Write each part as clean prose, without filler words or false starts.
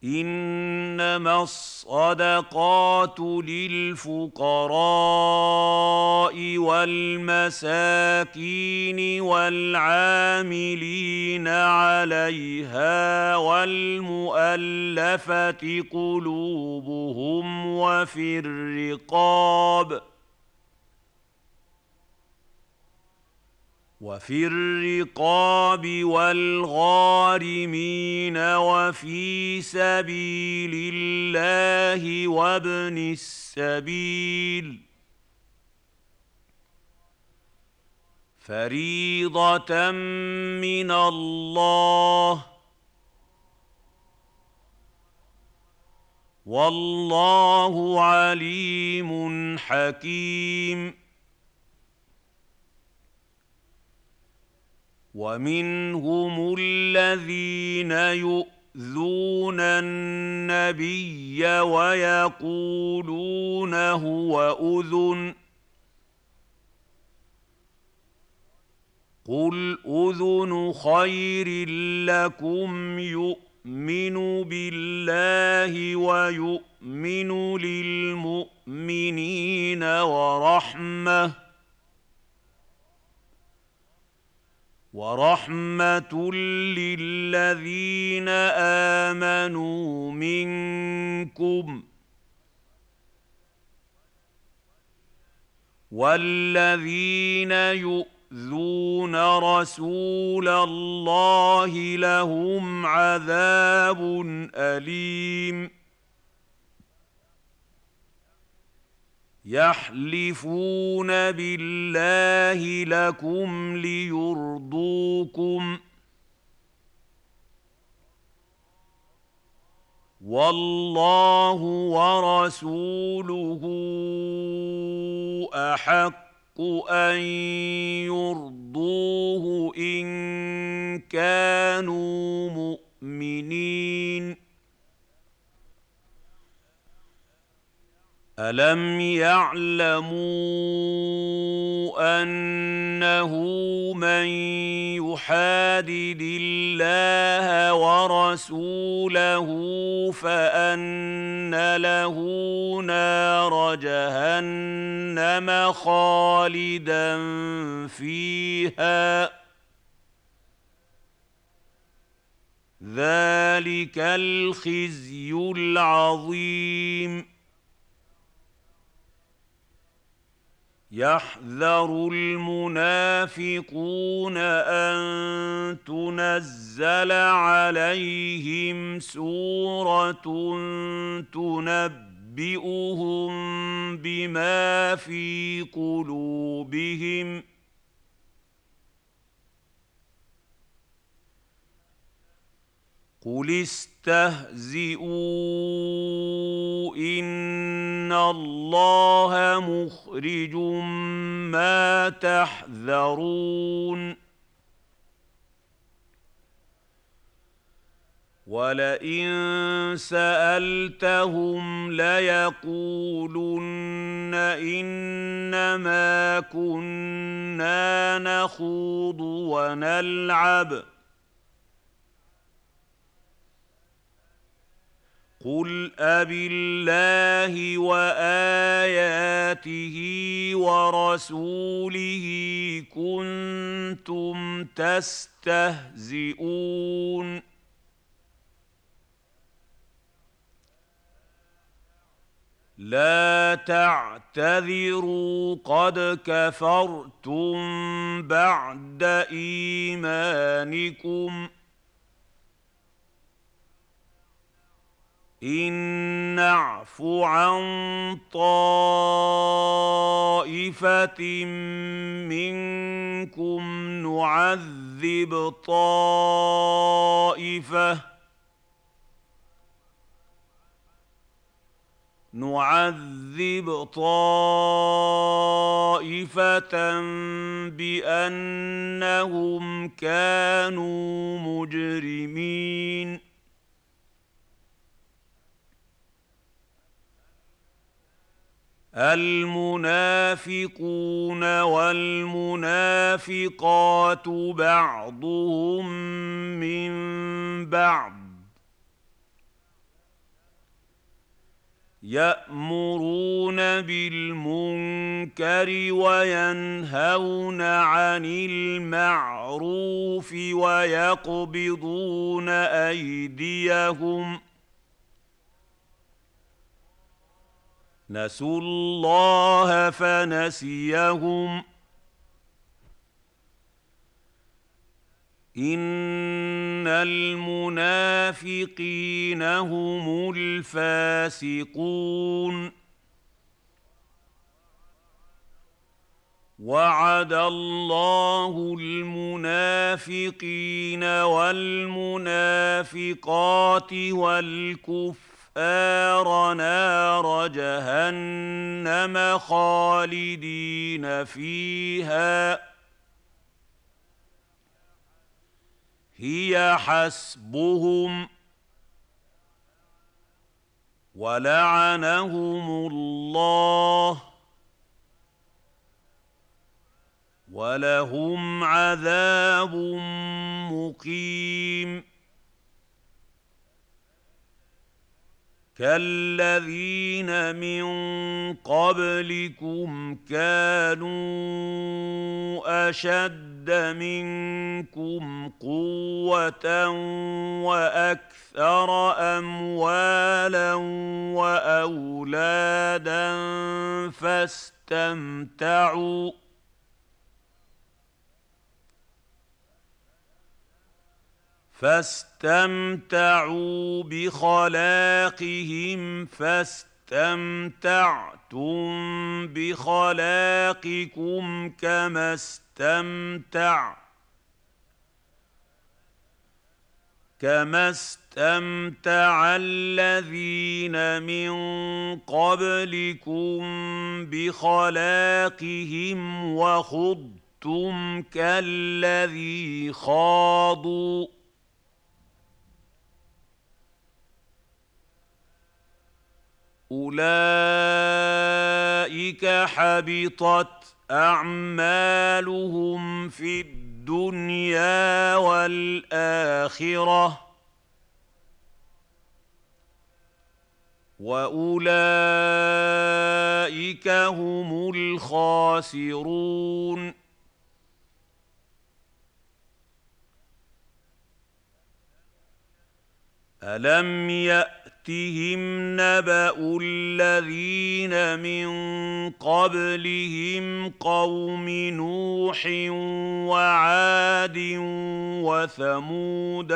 إنما الصدقات للفقراء والمساكين والعاملين عليها والمؤلفة قلوبهم وفي الرقاب والغارمين وفي سبيل الله وابن السبيل فريضة من الله والله عليم حكيم. ومنهم الذين يؤذون النبي ويقولون هو أذن قل أذن خير لكم يؤمن بالله ويؤمن للمؤمنين ورحمة للذين آمنوا منكم والذين يؤذون رسول الله لهم عذاب أليم. يحلفون بالله لكم ليرضوكم والله ورسوله أحق أن يرضوه إن كانوا مؤمنين. ألم يعلموا أنه من يحادد الله ورسوله فأن له نار جهنم خالدا فيها ذلك الخزي العظيم. يحذر المنافقون أن تنزل عليهم سورة تنبئهم بما في قلوبهم قل استهزئوا إن الله مخرج ما تحذرون. ولئن سألتهم ليقولن إنما كنا نخوض ونلعب قل أبالله وآياته ورسوله كنتم تستهزئون. لا تعتذروا قد كفرتم بعد إيمانكم إن نعف عن طائفة منكم نعذب طائفة بأنهم كانوا مجرمين. المنافقون والمنافقات بعضهم من بعض يأمرون بالمنكر وينهون عن المعروف ويقبضون أيديهم نسوا الله فنسيهم إن المنافقين هم الفاسقون وعد الله المنافقين والمنافقات والكفار نار جهنم خالدين فيها هي حسبهم ولعنهم الله ولهم عذاب مقيم كالذين من قبلكم كانوا أشد منكم قوة وأكثر أموالا وأولادا فاستمتعوا بخلاقهم فاستمتعتم بخلاقكم كما استمتع الذين من قبلكم بخلاقهم وخضتم كالذي خاضوا أولئك حبطت أعمالهم في الدنيا والآخرة وأولئك هم الخاسرون ألم يأتهم نبأ الذين من قبلهم قوم نوح وعاد وثمود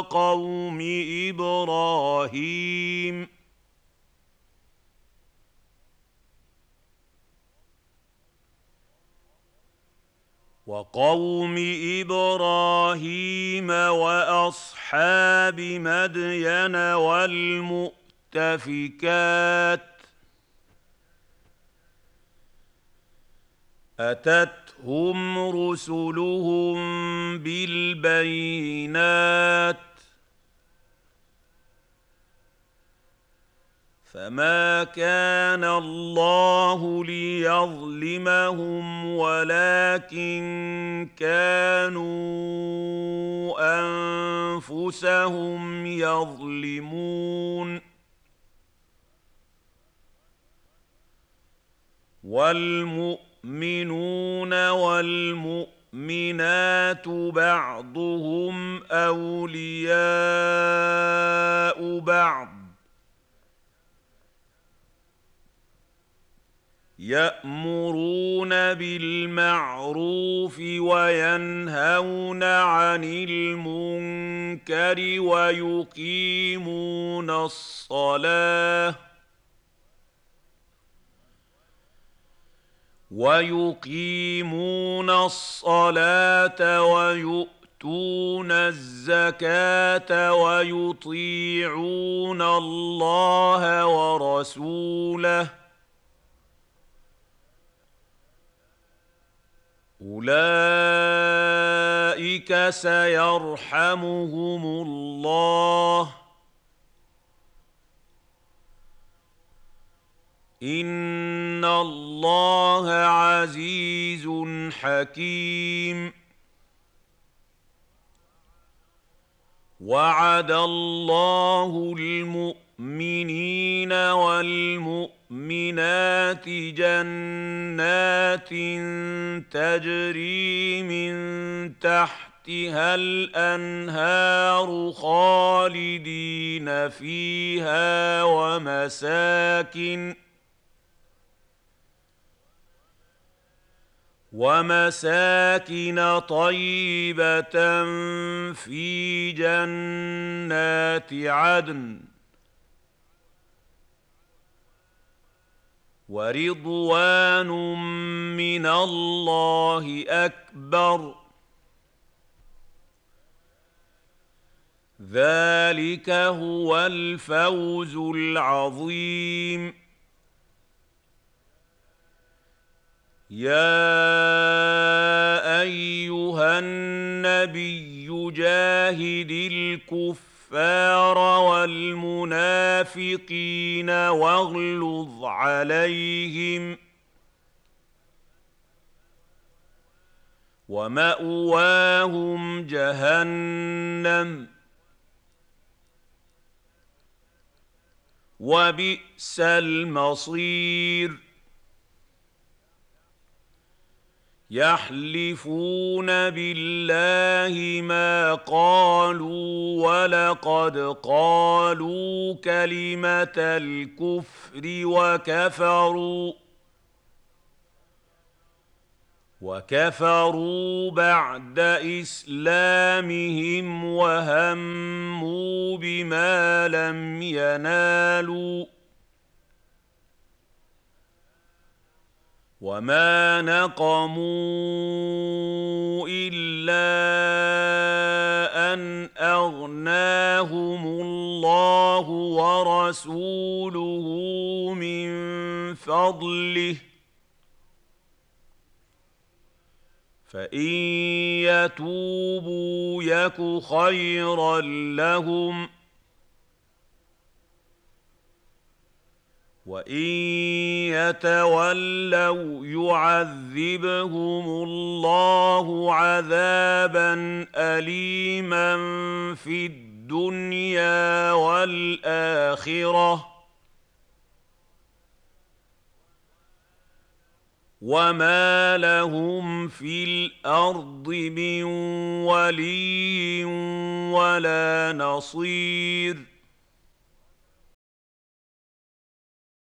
وقوم إبراهيم وأصحاب مدين والمؤتفكات أتتهم رسلهم بالبينات فما كان الله ليظلمهم ولكن كانوا أنفسهم يظلمون والمؤمنون والمؤمنات بعضهم أولياء بعض يأمرون بالمعروف وينهون عن المنكر ويقيمون الصلاة ويؤتون الزكاة ويطيعون الله ورسوله أولئك سيرحمهم الله إن الله عزيز حكيم وعد الله المؤمنين والمؤمنين والمؤمنات جنات تجري من تحتها الأنهار خالدين فيها ومساكن طيبة في جنات عدن ورضوان من الله أكبر ذلك هو الفوز العظيم يا أيها النبي جاهد الكفار والمنافقين واغلظ عليهم ومأواهم جهنم وبئس المصير يحلفون بالله ما قالوا ولقد قالوا كلمة الكفر وكفروا بعد إسلامهم وهموا بما لم ينالوا وما نقموا إلا أن أغناهم الله ورسوله من فضله فإن يتوبوا يك خيرا لهم وإن يتولوا يعذبهم الله عذابا أليما في الدنيا والآخرة وما لهم في الأرض من ولي ولا نصير